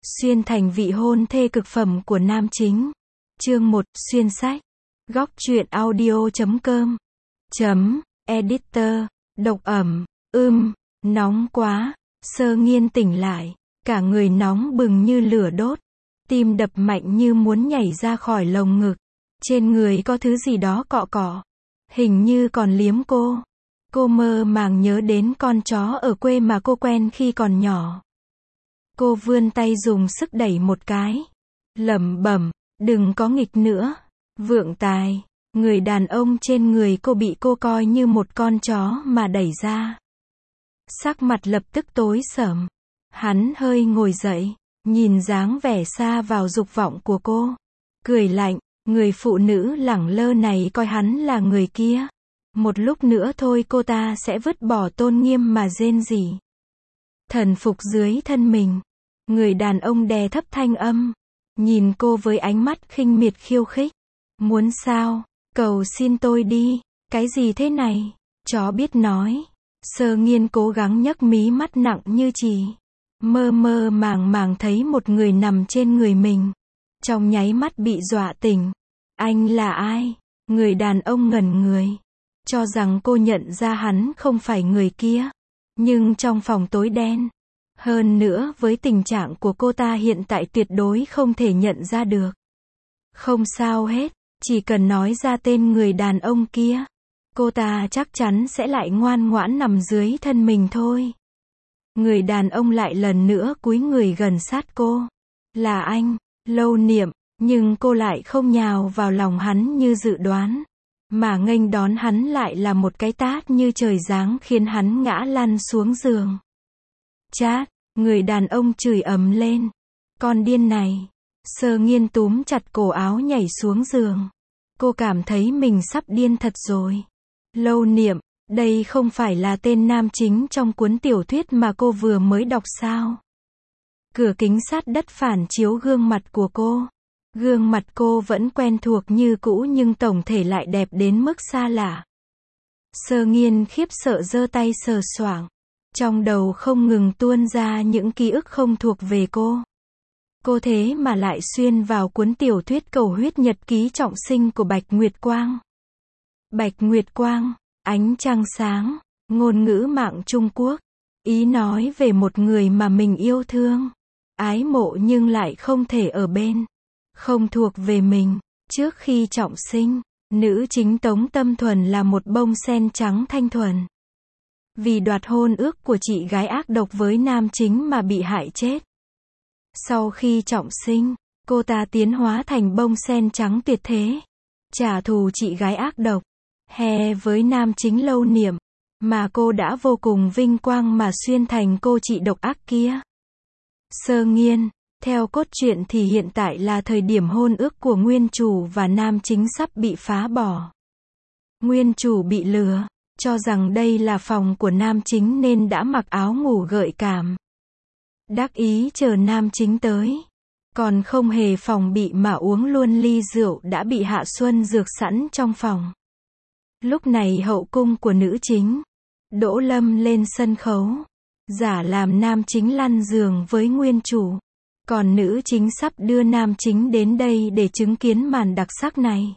Xuyên thành vị hôn thê cực phẩm của nam chính. Chương 1, xuyên sách. Góc truyện audio.com. Editor. Độc ẩm. Nóng quá. Sơ Nghiên tỉnh lại. Cả người nóng bừng như lửa đốt. Tim đập mạnh như muốn nhảy ra khỏi lồng ngực. Trên người có thứ gì đó cọ cọ. Hình như còn liếm cô. Cô mơ màng nhớ đến con chó ở quê mà cô quen khi còn nhỏ. Cô vươn tay dùng sức đẩy một cái. Lẩm bẩm, đừng có nghịch nữa. Vượng Tài. Người đàn ông trên người cô bị cô coi như một con chó mà đẩy ra. Sắc mặt lập tức tối sầm. Hắn hơi ngồi dậy, nhìn dáng vẻ xa vào dục vọng của cô. Cười lạnh, người phụ nữ lẳng lơ này coi hắn là người kia. Một lúc nữa thôi cô ta sẽ vứt bỏ tôn nghiêm mà rên rỉ. Thần phục dưới thân mình. Người đàn ông đè thấp thanh âm. Nhìn cô với ánh mắt khinh miệt khiêu khích. Muốn sao? Cầu xin tôi đi. Cái gì thế này? Chó biết nói. Sơ Nghiên cố gắng nhấc mí mắt nặng như chì. Mơ mơ màng màng thấy một người nằm trên người mình. Trong nháy mắt bị dọa tỉnh. Anh là ai? Người đàn ông ngẩn người. Cho rằng cô nhận ra hắn không phải người kia. Nhưng trong phòng tối đen. Hơn nữa với tình trạng của cô ta hiện tại tuyệt đối không thể nhận ra được. Không sao hết, chỉ cần nói ra tên người đàn ông kia. Cô ta chắc chắn sẽ lại ngoan ngoãn nằm dưới thân mình thôi. Người đàn ông lại lần nữa cúi người gần sát cô. Là anh, Lâu Niệm, nhưng cô lại không nhào vào lòng hắn như dự đoán. Mà nghênh đón hắn lại là một cái tát như trời giáng khiến hắn ngã lăn xuống giường. Chát, người đàn ông chửi ầm lên. Con điên này. Sơ Nghiên túm chặt cổ áo nhảy xuống giường. Cô cảm thấy mình sắp điên thật rồi. Lâu Niệm, đây không phải là tên nam chính trong cuốn tiểu thuyết mà cô vừa mới đọc sao? Cửa kính sát đất phản chiếu gương mặt của cô. Gương mặt cô vẫn quen thuộc như cũ nhưng tổng thể lại đẹp đến mức xa lạ. Sơ Nghiên khiếp sợ giơ tay sờ soạng. Trong đầu không ngừng tuôn ra những ký ức không thuộc về cô. Cô thế mà lại xuyên vào cuốn tiểu thuyết Cầu Huyết Nhật Ký trọng sinh của Bạch Nguyệt Quang. Bạch Nguyệt Quang, ánh trăng sáng, ngôn ngữ mạng Trung Quốc. Ý nói về một người mà mình yêu thương, ái mộ nhưng lại không thể ở bên. Không thuộc về mình. Trước khi trọng sinh, nữ chính Tống Tâm Thuần là một bông sen trắng thanh thuần. Vì đoạt hôn ước của chị gái ác độc với nam chính mà bị hại chết. Sau khi trọng sinh, cô ta tiến hóa thành bông sen trắng tuyệt thế. Trả thù chị gái ác độc. Hè với nam chính Lâu Niệm. Mà cô đã vô cùng vinh quang mà xuyên thành cô chị độc ác kia. Sơ Nghiên. Theo cốt truyện thì hiện tại là thời điểm hôn ước của nguyên chủ và nam chính sắp bị phá bỏ. Nguyên chủ bị lừa, cho rằng đây là phòng của nam chính nên đã mặc áo ngủ gợi cảm. Đắc ý chờ nam chính tới. Còn không hề phòng bị mà uống luôn ly rượu đã bị Hạ Xuân dược sẵn trong phòng. Lúc này hậu cung của nữ chính, Đỗ Lâm lên sân khấu. Giả làm nam chính lăn giường với nguyên chủ. Còn nữ chính sắp đưa nam chính đến đây để chứng kiến màn đặc sắc này.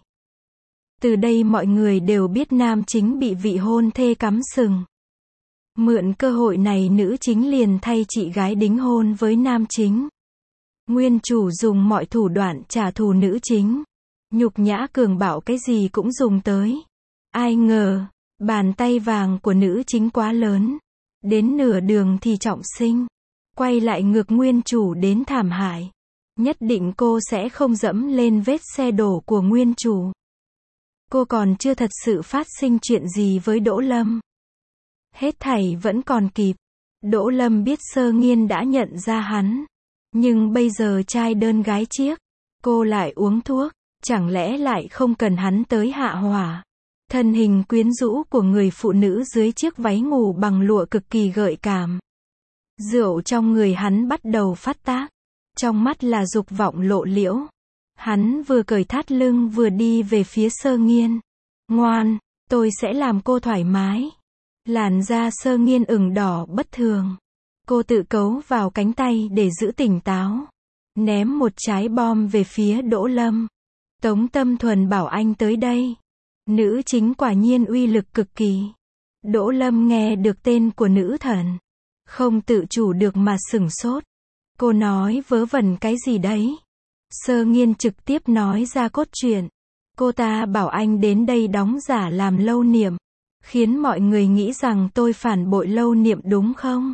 Từ đây mọi người đều biết nam chính bị vị hôn thê cắm sừng. Mượn cơ hội này nữ chính liền thay chị gái đính hôn với nam chính. Nguyên chủ dùng mọi thủ đoạn trả thù nữ chính. Nhục nhã cường bạo cái gì cũng dùng tới. Ai ngờ, bàn tay vàng của nữ chính quá lớn. Đến nửa đường thì trọng sinh. Quay lại ngược nguyên chủ đến thảm hại. Nhất định cô sẽ không dẫm lên vết xe đổ của nguyên chủ. Cô còn chưa thật sự phát sinh chuyện gì với Đỗ Lâm. Hết thảy vẫn còn kịp. Đỗ Lâm biết Sơ Nghiên đã nhận ra hắn. Nhưng bây giờ trai đơn gái chiếc. Cô lại uống thuốc. Chẳng lẽ lại không cần hắn tới hạ hỏa. Thân hình quyến rũ của người phụ nữ dưới chiếc váy ngủ bằng lụa cực kỳ gợi cảm. Rượu trong người hắn bắt đầu phát tác. Trong mắt là dục vọng lộ liễu. Hắn vừa cởi thắt lưng vừa đi về phía Sơ Nghiên. Ngoan, tôi sẽ làm cô thoải mái. Làn da Sơ Nghiên ửng đỏ bất thường. Cô tự cấu vào cánh tay để giữ tỉnh táo. ném một trái bom về phía Đỗ Lâm. Tống Tâm Thuần bảo anh tới đây. Nữ chính quả nhiên uy lực cực kỳ. Đỗ Lâm nghe được tên của nữ thần, không tự chủ được mà sửng sốt. Cô nói vớ vẩn cái gì đấy? Sơ Nghiên trực tiếp nói ra cốt truyện. Cô ta bảo anh đến đây đóng giả làm Lâu Niệm, khiến mọi người nghĩ rằng tôi phản bội Lâu Niệm đúng không?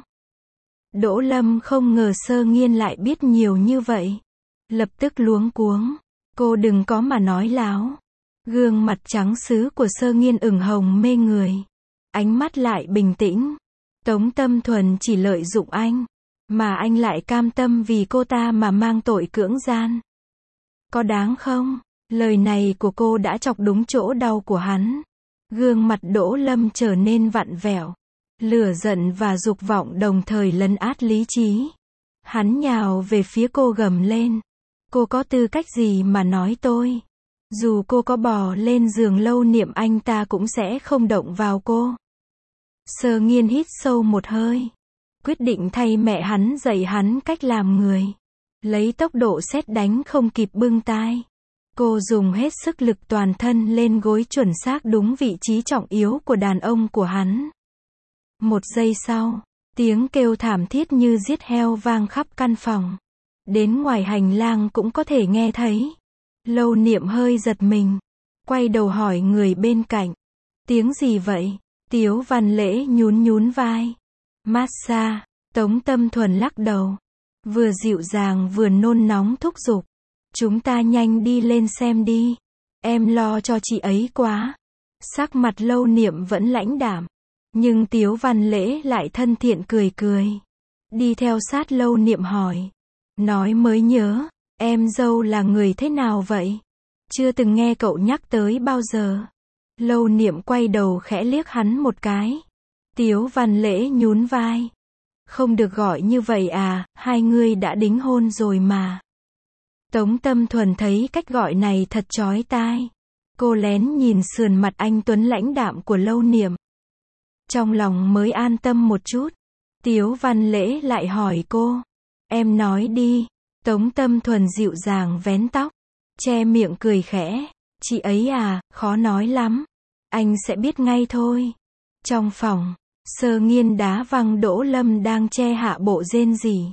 Đỗ Lâm không ngờ Sơ Nghiên lại biết nhiều như vậy. Lập tức luống cuống. Cô đừng có mà nói láo. Gương mặt trắng sứ của Sơ Nghiên ửng hồng mê người. Ánh mắt lại bình tĩnh. Tống Tâm Thuần chỉ lợi dụng anh, mà anh lại cam tâm vì cô ta mà mang tội cưỡng gian. Có đáng không? Lời này của cô đã chọc đúng chỗ đau của hắn. Gương mặt Đỗ Lâm trở nên vặn vẹo. Lửa giận và dục vọng đồng thời lấn át lý trí. Hắn nhào về phía cô gầm lên. Cô có tư cách gì mà nói tôi? Dù cô có bò lên giường Lâu Niệm anh ta cũng sẽ không động vào cô. Sơ Nghiên hít sâu một hơi. Quyết định thay mẹ hắn dạy hắn cách làm người. Lấy tốc độ sét đánh không kịp bưng tai. Cô dùng hết sức lực toàn thân lên gối chuẩn xác đúng vị trí trọng yếu của đàn ông của hắn. Một giây sau, tiếng kêu thảm thiết như giết heo vang khắp căn phòng. Đến ngoài hành lang cũng có thể nghe thấy. Lâu Niệm hơi giật mình, quay đầu hỏi người bên cạnh. Tiếng gì vậy? Tiếu Văn Lễ nhún nhún vai. Massage. Tống Tâm Thuần lắc đầu. Vừa dịu dàng vừa nôn nóng thúc giục. Chúng ta nhanh đi lên xem đi. Em lo cho chị ấy quá. Sắc mặt Lâu Niệm vẫn lãnh đạm. Nhưng Tiếu Văn Lễ lại thân thiện cười cười. Đi theo sát Lâu Niệm hỏi. Nói mới nhớ, em dâu là người thế nào vậy? Chưa từng nghe cậu nhắc tới bao giờ. Lâu Niệm quay đầu khẽ liếc hắn một cái. Tiếu Văn Lễ nhún vai. Không được gọi như vậy à, hai người đã đính hôn rồi mà. Tống Tâm Thuần thấy cách gọi này thật chói tai. Cô lén nhìn sườn mặt anh tuấn lãnh đạm của Lâu Niệm. Trong lòng mới an tâm một chút. Tiếu Văn Lễ lại hỏi cô. Em nói đi. Tống Tâm Thuần dịu dàng vén tóc, che miệng cười khẽ. Chị ấy à, khó nói lắm. Anh sẽ biết ngay thôi. Trong phòng, Sơ Nghiên đá văng Đỗ Lâm đang che hạ bộ rên rỉ.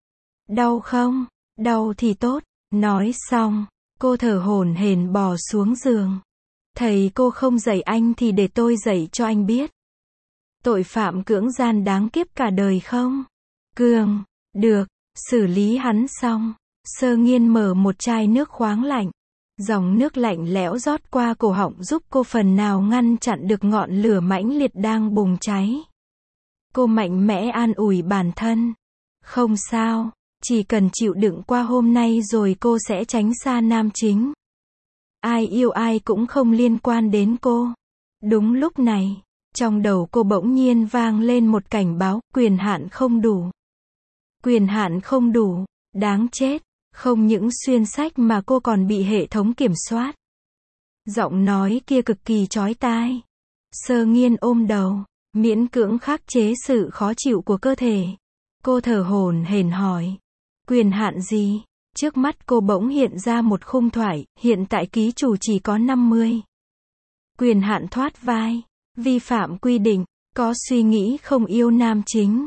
Đau không? Đau thì tốt. Nói xong, cô thở hổn hển bò xuống giường. Thầy cô không dạy anh thì để tôi dạy cho anh biết. Tội phạm cưỡng gian đáng kiếp cả đời không? Cường, được, xử lý hắn xong. Sơ Nghiên mở một chai nước khoáng lạnh. Dòng nước lạnh lẽo rót qua cổ họng giúp cô phần nào ngăn chặn được ngọn lửa mãnh liệt đang bùng cháy. Cô mạnh mẽ an ủi bản thân. Không sao, chỉ cần chịu đựng qua hôm nay rồi cô sẽ tránh xa nam chính. Ai yêu ai cũng không liên quan đến cô. Đúng lúc này, trong đầu cô bỗng nhiên vang lên một cảnh báo, quyền hạn không đủ. Quyền hạn không đủ, đáng chết. Không những xuyên sách mà cô còn bị hệ thống kiểm soát. Giọng nói kia cực kỳ chói tai. Sơ Nghiên ôm đầu, miễn cưỡng khắc chế sự khó chịu của cơ thể. Cô thở hổn hển hỏi. Quyền hạn gì? Trước mắt cô bỗng hiện ra một khung thoại, hiện tại ký chủ chỉ có 50. Quyền hạn thoát vai, vi phạm quy định, có suy nghĩ không yêu nam chính.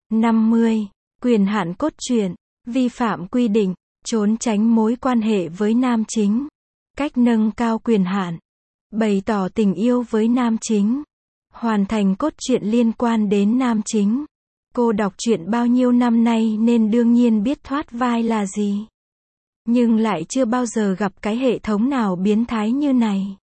50. Quyền hạn cốt truyện, vi phạm quy định, trốn tránh mối quan hệ với nam chính. Cách nâng cao quyền hạn, bày tỏ tình yêu với nam chính. Hoàn thành cốt truyện liên quan đến nam chính. Cô đọc truyện bao nhiêu năm nay nên đương nhiên biết thoát vai là gì. Nhưng lại chưa bao giờ gặp cái hệ thống nào biến thái như này.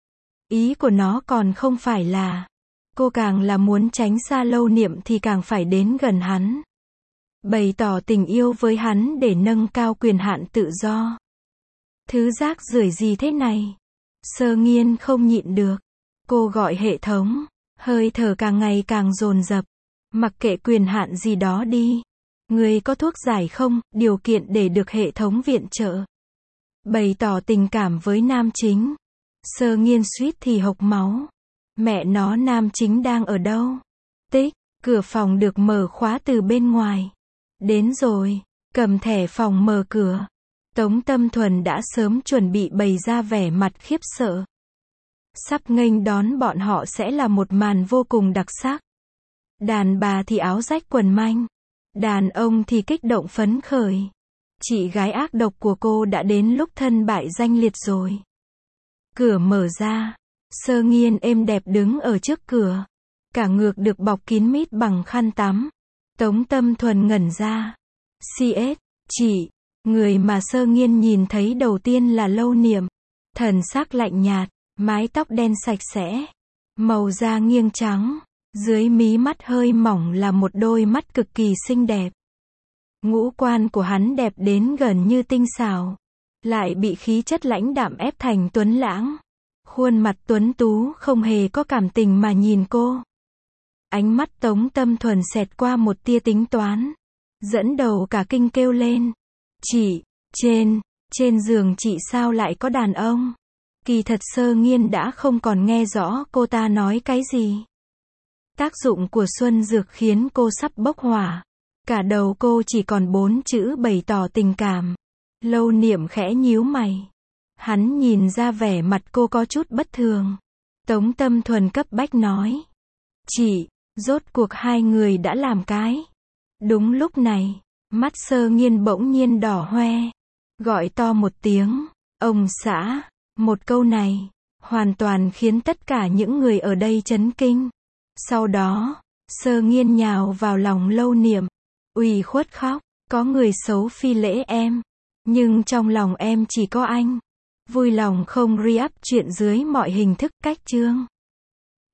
Ý của nó còn không phải là, cô càng là muốn tránh xa Lâu Niệm thì càng phải đến gần hắn. Bày tỏ tình yêu với hắn để nâng cao quyền hạn tự do. Thứ rác rưởi gì thế này? Sơ Nghiên không nhịn được. Cô gọi hệ thống, hơi thở càng ngày càng dồn dập. Mặc kệ quyền hạn gì đó đi. Người có thuốc giải không, điều kiện để được hệ thống viện trợ. Bày tỏ tình cảm với nam chính. Sơ Nghiên suýt thì hộc máu. Mẹ nó, nam chính đang ở đâu? Tích, cửa phòng được mở khóa từ bên ngoài. Đến rồi. Cầm thẻ phòng mở cửa. Tống Tâm Thuần đã sớm chuẩn bị bày ra vẻ mặt khiếp sợ. Sắp nghênh đón bọn họ sẽ là một màn vô cùng đặc sắc. Đàn bà thì áo rách quần manh. Đàn ông thì kích động phấn khởi. Chị gái ác độc của cô đã đến lúc thân bại danh liệt rồi. Cửa mở ra. Sơ Nghiên êm đẹp đứng ở trước cửa. Cả ngược được bọc kín mít bằng khăn tắm. Tống Tâm Thuần ngẩn ra. CS, chị. Người mà Sơ Nghiên nhìn thấy đầu tiên là Lâu Niệm. Thần sắc lạnh nhạt, mái tóc đen sạch sẽ. Màu da nghiêng trắng. Dưới mí mắt hơi mỏng là một đôi mắt cực kỳ xinh đẹp. Ngũ quan của hắn đẹp đến gần như tinh xảo. Lại bị khí chất lãnh đạm ép thành tuấn lãng. Khuôn mặt tuấn tú không hề có cảm tình mà nhìn cô. Ánh mắt Tống Tâm Thuần xẹt qua một tia tính toán. Dẫn đầu cả kinh kêu lên. Chị, trên giường chị sao lại có đàn ông? Kỳ thật Sơ Nghiên đã không còn nghe rõ cô ta nói cái gì. Tác dụng của xuân dược khiến cô sắp bốc hỏa. Cả đầu cô chỉ còn 4 chữ bày tỏ tình cảm. Lâu Niệm khẽ nhíu mày. Hắn nhìn ra vẻ mặt cô có chút bất thường. Tống Tâm Thuần cấp bách nói. Chị, rốt cuộc hai người đã làm cái. Đúng lúc này, mắt Sơ Nghiên bỗng nhiên đỏ hoe. Gọi to một tiếng. Ông xã. Một câu này, hoàn toàn khiến tất cả những người ở đây chấn kinh. Sau đó, Sơ Nghiên nhào vào lòng Lâu Niệm. Ủy khuất khóc. Có người xấu phi lễ em. Nhưng trong lòng em chỉ có anh. Vui lòng không re-up chuyện dưới mọi hình thức cách chương.